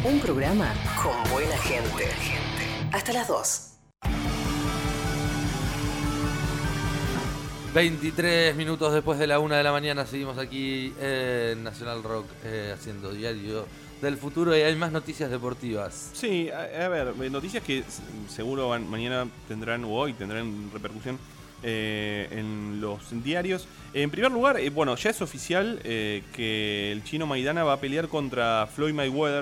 Un programa con buena gente. Hasta las 2. 23 minutos después de la 1 de la mañana seguimos aquí en Nacional Rock haciendo Diario del Futuro y hay más noticias deportivas. Sí, a ver, noticias que seguro mañana tendrán o hoy tendrán repercusión en los diarios. En primer lugar, bueno, ya es oficial que el chino Maidana va a pelear contra Floyd Mayweather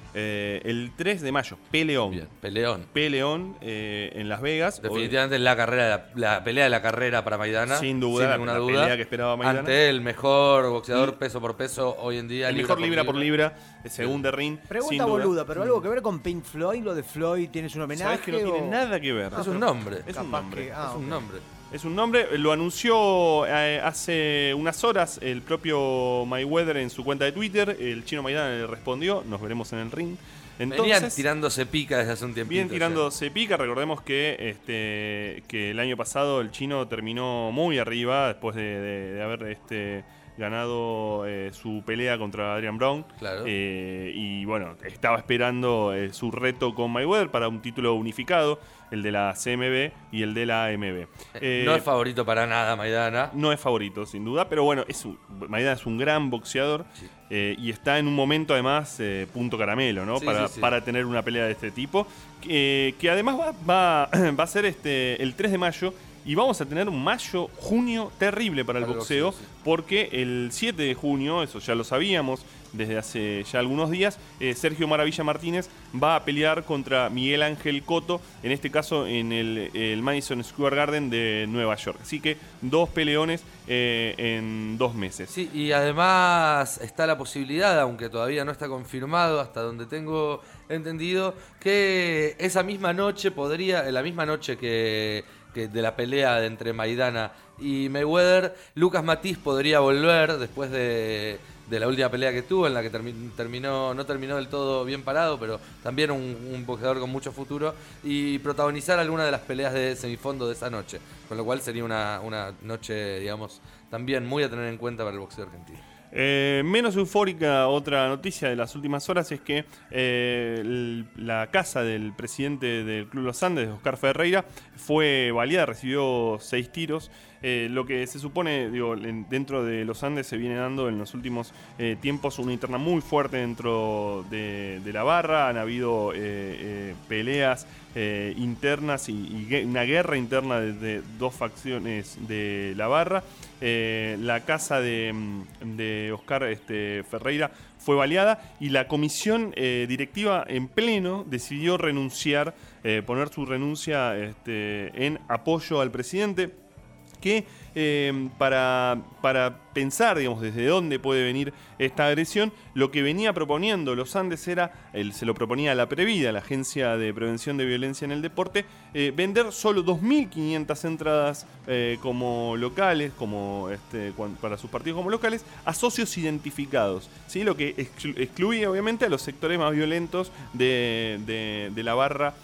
el 3 de mayo. Peleón. Bien, peleón. En Las Vegas. Definitivamente la pelea de la carrera para Maidana. Sin duda, sin ninguna la duda. pelea que esperaba Maidana. Ante el mejor boxeador peso por peso hoy en día. El mejor libra por libra, según The Ring. Pregunta boluda, pero algo que ver con Pink Floyd, lo de Floyd, ¿tienes un homenaje? Sabes que no tiene nada que ver. Es un nombre. Es un nombre. Es un nombre. Es un nombre, lo anunció hace unas horas el propio Mayweather en su cuenta de Twitter. El chino Maidana le respondió, nos veremos en el ring. Entonces, venían tirándose pica desde hace un tiempito. Bien tirándose pica, recordemos que el año pasado el chino terminó muy arriba después de haber ganado su pelea contra Adrian Brown. Claro. Y bueno, estaba esperando su reto con Mayweather para un título unificado, el de la CMB y el de la AMB. No es favorito para nada Maidana. No es favorito, sin duda, pero bueno, Maidana es un gran boxeador. Sí. Y está en un momento además punto caramelo, ¿no? Sí, para tener una pelea de este tipo. Que además va a ser el 3 de mayo. Y vamos a tener un mayo-junio terrible para el boxeo, porque el 7 de junio, eso ya lo sabíamos desde hace ya algunos días, Sergio Maravilla Martínez va a pelear contra Miguel Ángel Cotto, en este caso en el Madison Square Garden de Nueva York. Así que 2 peleones en 2 meses. Sí, y además está la posibilidad, aunque todavía no está confirmado hasta donde tengo entendido, que esa misma noche la misma noche que de la pelea entre Maidana y Mayweather, Lucas Matiz podría volver después de la última pelea que tuvo, en la que no terminó del todo bien parado, pero también un boxeador con mucho futuro, y protagonizar alguna de las peleas de semifondo de esa noche, con lo cual sería una noche, digamos, también muy a tener en cuenta para el boxeo argentino. Menos eufórica, otra noticia de las últimas horas es que la casa del presidente del Club Los Andes, Oscar Ferreira, fue baleada, recibió 6 tiros. Lo que se supone, dentro de Los Andes se viene dando en los últimos tiempos una interna muy fuerte dentro de la barra. Han habido peleas internas y una guerra interna de 2 facciones de la barra. La casa de Oscar Ferreira fue baleada y la comisión directiva en pleno decidió renunciar, poner su renuncia en apoyo al presidente, que para pensar, digamos, desde dónde puede venir esta agresión, lo que venía proponiendo Los Andes era, se lo proponía a la Previda, la Agencia de Prevención de Violencia en el Deporte, vender solo 2.500 entradas como locales, para sus partidos como locales, a socios identificados, ¿sí? Lo que excluía obviamente a los sectores más violentos de la barra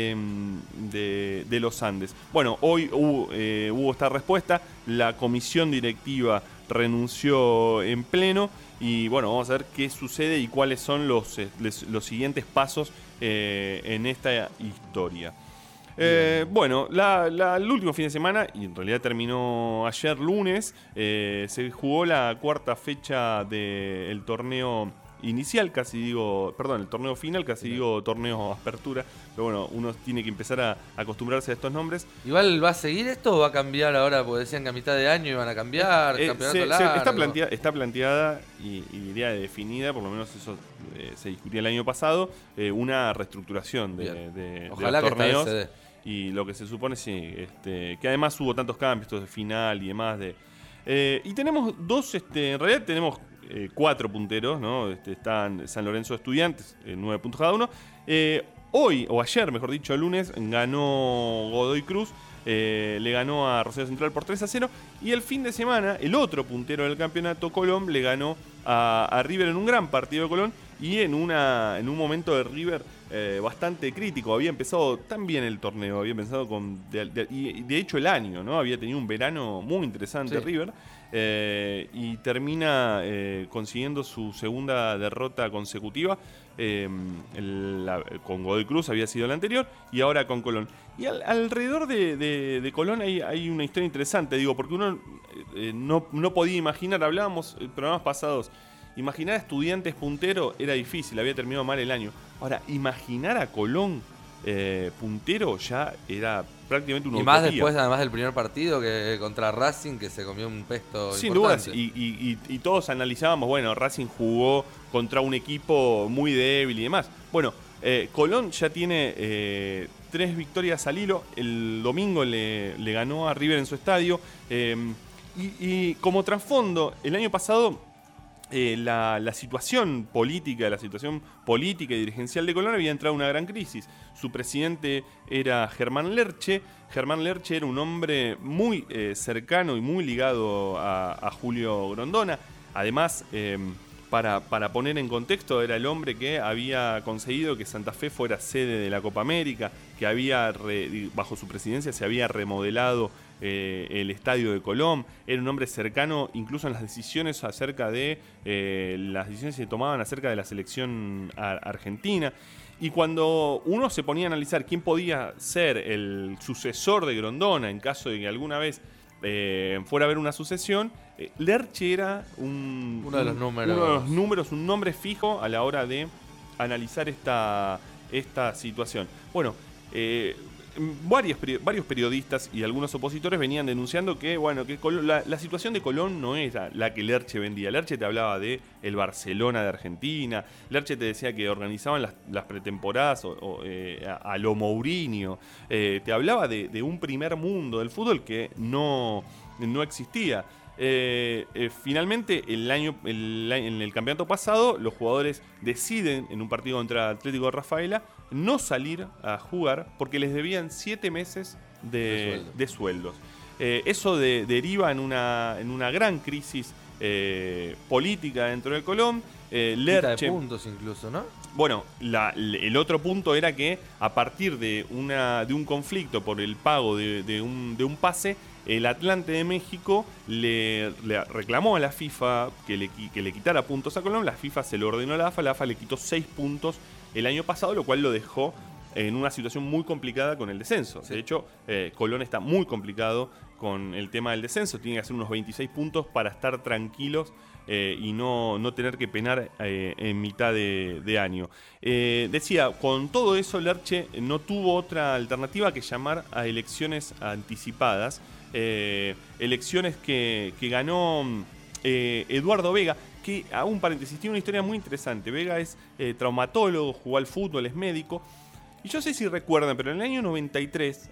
de Los Andes. Bueno, hoy hubo esta respuesta, la comisión directiva renunció en pleno y bueno, vamos a ver qué sucede y cuáles son los siguientes pasos en esta historia. Bueno, el último fin de semana, y en realidad terminó ayer lunes, se jugó la 4ª fecha del torneo inicial, el torneo final, digo torneo apertura, pero bueno, uno tiene que empezar a acostumbrarse a estos nombres. Igual, ¿va a seguir esto o va a cambiar ahora? Porque decían que a mitad de año iban a cambiar, campeonato largo. Está planteada y diría definida, por lo menos eso se discutía el año pasado, una reestructuración de Ojalá los que torneos. esta vez se dé. Y lo que se supone, sí, que además hubo tantos cambios, estos de final y demás. Y tenemos en realidad tenemos 4 punteros, ¿no? Están San Lorenzo Estudiantes, 9 puntos cada uno. Hoy, o ayer, mejor dicho, el lunes, ganó Godoy Cruz, le ganó a Rosario Central por 3-0. Y el fin de semana, el otro puntero del campeonato, Colón, le ganó a River en un gran partido de Colón. Y en un momento de River bastante crítico. Había empezado tan bien el torneo, había empezado y de hecho el año, ¿no? Había tenido un verano muy interesante River, y termina consiguiendo su segunda derrota consecutiva. Con Godoy Cruz había sido la anterior y ahora con Colón. Y alrededor de Colón hay una historia interesante, digo, porque uno no podía imaginar, hablábamos en programas pasados, imaginar a Estudiantes puntero era difícil, había terminado mal el año. Ahora, imaginar a Colón puntero ya era prácticamente una utopía. Y más después, además del primer partido que contra Racing, que se comió un pesto sin importante. dudas, y todos analizábamos, bueno, Racing jugó contra un equipo muy débil y demás. Bueno, Colón ya tiene 3 victorias al hilo. El domingo le ganó a River en su estadio. Y como trasfondo, el año pasado la situación política y dirigencial de Colón había entrado en una gran crisis. Su presidente era Germán Lerche. Germán Lerche era un hombre muy cercano y muy ligado a Julio Grondona. Además, para poner en contexto, era el hombre que había conseguido que Santa Fe fuera sede de la Copa América, que bajo su presidencia se había remodelado el estadio de Colón. Era un hombre cercano incluso en las decisiones las decisiones que se tomaban acerca de la selección argentina. Y cuando uno se ponía a analizar quién podía ser el sucesor de Grondona en caso de que alguna vez fuera a haber una sucesión, Lerche era uno de los números, un nombre fijo a la hora de analizar esta situación. Bueno, varios periodistas y algunos opositores venían denunciando que la situación de Colón no era la que Lerche vendía. Lerche te hablaba de el Barcelona de Argentina. Lerche te decía que organizaban las pretemporadas a lo Mourinho. Te hablaba de un primer mundo del fútbol que no existía. Finalmente, en el campeonato pasado, los jugadores deciden en un partido contra Atlético de Rafaela no salir a jugar porque les debían 7 meses de sueldos. Eso deriva en una gran crisis política dentro del Colón. Lerche, de puntos incluso, ¿no? Bueno, el otro punto era que a partir de un conflicto por el pago de un pase, el Atlante de México le reclamó a la FIFA que le quitara puntos a Colón. La FIFA se lo ordenó a la AFA le quitó 6 puntos el año pasado, lo cual lo dejó en una situación muy complicada con el descenso. Sí. De hecho, Colón está muy complicado con el tema del descenso. Tiene que hacer unos 26 puntos para estar tranquilos y no tener que penar en mitad de año. Decía, con todo eso, Lerche no tuvo otra alternativa que llamar a elecciones anticipadas. Elecciones que ganó Eduardo Vega, que, hago un paréntesis, tiene una historia muy interesante. Vega es traumatólogo, jugó al fútbol, es médico. Y yo sé si recuerdan, pero en el año 93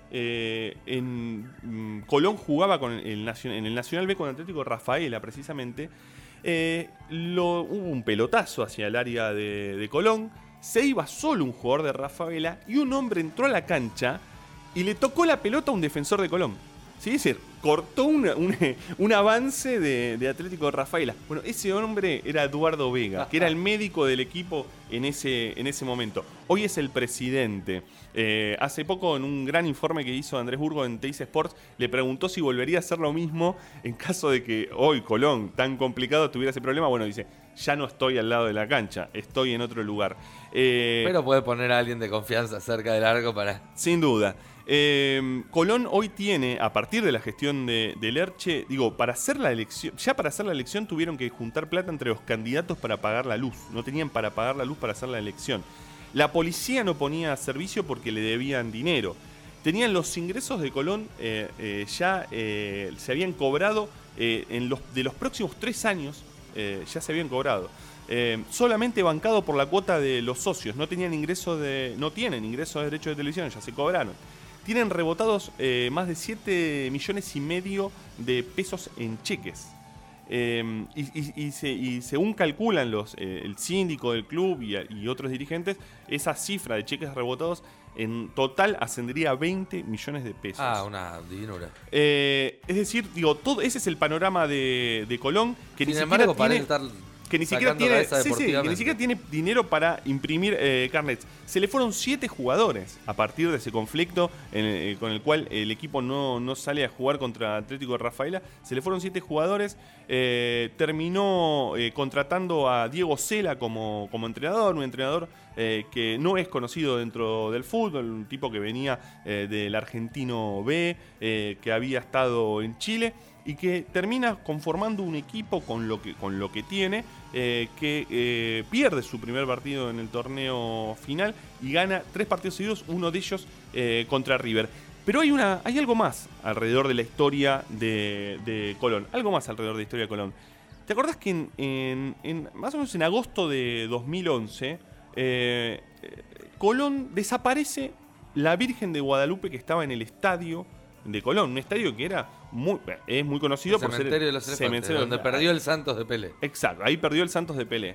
Colón jugaba en el Nacional B con Atlético Rafaela, precisamente. Hubo un pelotazo hacia el área de Colón. Se iba solo un jugador de Rafaela y un hombre entró a la cancha y le tocó la pelota a un defensor de Colón. ¿Sí? Es decir, cortó un avance de Atlético de Rafaela. Bueno, ese hombre era Eduardo Vega, que era el médico del equipo en ese momento. Hoy es el presidente. Hace poco, en un gran informe que hizo Andrés Burgo en Teis Sports, le preguntó si volvería a hacer lo mismo en caso de que hoy Colón, tan complicado, tuviera ese problema. Bueno, dice, ya no estoy al lado de la cancha, estoy en otro lugar. Pero puede poner a alguien de confianza cerca del arco para... Sin duda. Colón hoy tiene, a partir de la gestión de Lerche, para hacer la elección tuvieron que juntar plata entre los candidatos para pagar la luz. No tenían para pagar la luz para hacer la elección. La policía no ponía servicio porque le debían dinero. Tenían los ingresos de Colón, se habían cobrado de los próximos 3 años, ya se habían cobrado. Solamente bancado por la cuota de los socios. No tienen ingresos de derechos de televisión, ya se cobraron. Tienen rebotados más de 7,5 millones de pesos en cheques. Y según calculan el síndico del club y otros dirigentes, esa cifra de cheques rebotados en total ascendería a 20 millones de pesos. Una divinura. Es decir, ese es el panorama de Colón, que Sin ni embargo, siquiera parece tiene... estar que ni siquiera Sacando tiene, cabeza sí, que deportivamente. ni siquiera tiene dinero para imprimir carnets. Se le fueron 7 jugadores a partir de ese conflicto con el cual el equipo no sale a jugar contra Atlético de Rafaela. Se le fueron 7 jugadores. Terminó contratando a Diego Cela como entrenador, un entrenador que no es conocido dentro del fútbol, un tipo que venía del Argentino B, que había estado en Chile y que termina conformando un equipo con lo que tiene, que pierde su primer partido en el torneo final y gana 3 partidos seguidos, uno de ellos contra River. Pero hay algo más alrededor de la historia de Colón. Algo más alrededor de la historia de Colón. ¿Te acordás que más o menos en agosto de 2011, Colón desaparece la Virgen de Guadalupe que estaba en el estadio de Colón? Un estadio que es muy conocido por ser Cementerio de los Elefantes, donde perdió el Santos de Pelé. Exacto, ahí perdió el Santos de Pelé.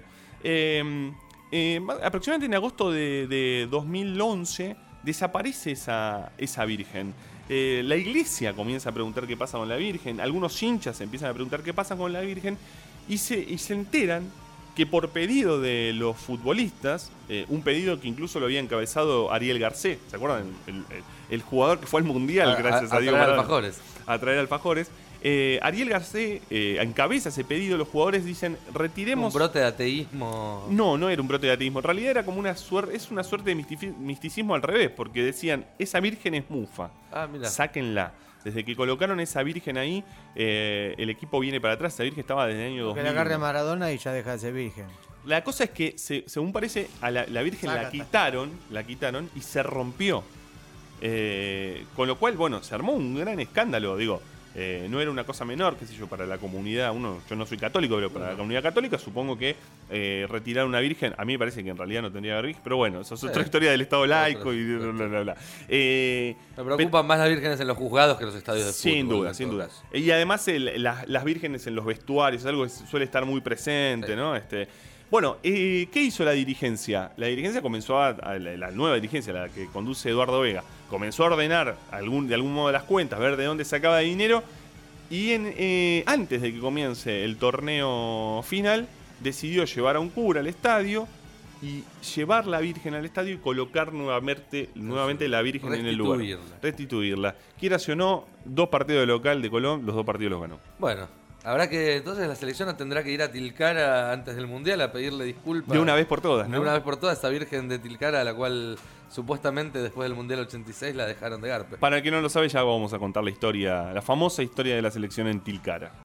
Aproximadamente en agosto de 2011 desaparece esa Virgen. La iglesia comienza a preguntar qué pasa con la Virgen. Algunos hinchas empiezan a preguntar qué pasa con la Virgen. Y se enteran que por pedido de los futbolistas, un pedido que incluso lo había encabezado Ariel Garcés, ¿se acuerdan? El jugador que fue al Mundial, gracias a Diego Maradona. A traer alfajores. Ariel Garcés encabeza ese pedido. Los jugadores dicen, retiremos... ¿Un brote de ateísmo? No era un brote de ateísmo. En realidad era como una suerte de misticismo al revés, porque decían, esa virgen es mufa, Mira. sáquenla. Desde que colocaron esa virgen ahí, el equipo viene para atrás. Esa virgen estaba desde el año 2000. Que la agarre a Maradona y ya deja de ser virgen. La cosa es que, según parece, a la virgen la quitaron y se rompió. Con lo cual, bueno, se armó un gran escándalo, digo. No era una cosa menor, qué sé yo, para la comunidad. Yo no soy católico, pero para la comunidad católica supongo que retirar una virgen, a mí me parece que en realidad no tendría que haber virgen, pero bueno, eso es otra historia del Estado laico y bla, bla, bla. Me preocupan más las vírgenes en los juzgados que en los estadios de fútbol. Sin duda. Y además las vírgenes en los vestuarios, es algo que suele estar muy presente, sí. ¿No? Bueno, ¿qué hizo la dirigencia? La dirigencia comenzó la nueva dirigencia, la que conduce Eduardo Vega, comenzó a ordenar de algún modo las cuentas, ver de dónde sacaba dinero y antes de que comience el torneo final decidió llevar a un cura al estadio y llevar la Virgen al estadio y colocar nuevamente la Virgen en el lugar. Restituirla. Quieras o no, 2 partidos de local de Colón, los 2 partidos los ganó. Bueno. Habrá que, entonces la selección tendrá que ir a Tilcara antes del Mundial a pedirle disculpas. De una vez por todas, ¿no? De una vez por todas, esa Virgen de Tilcara a la cual supuestamente después del Mundial 86 la dejaron de garpe. Para el que no lo sabe, ya vamos a contar la famosa historia de la selección en Tilcara.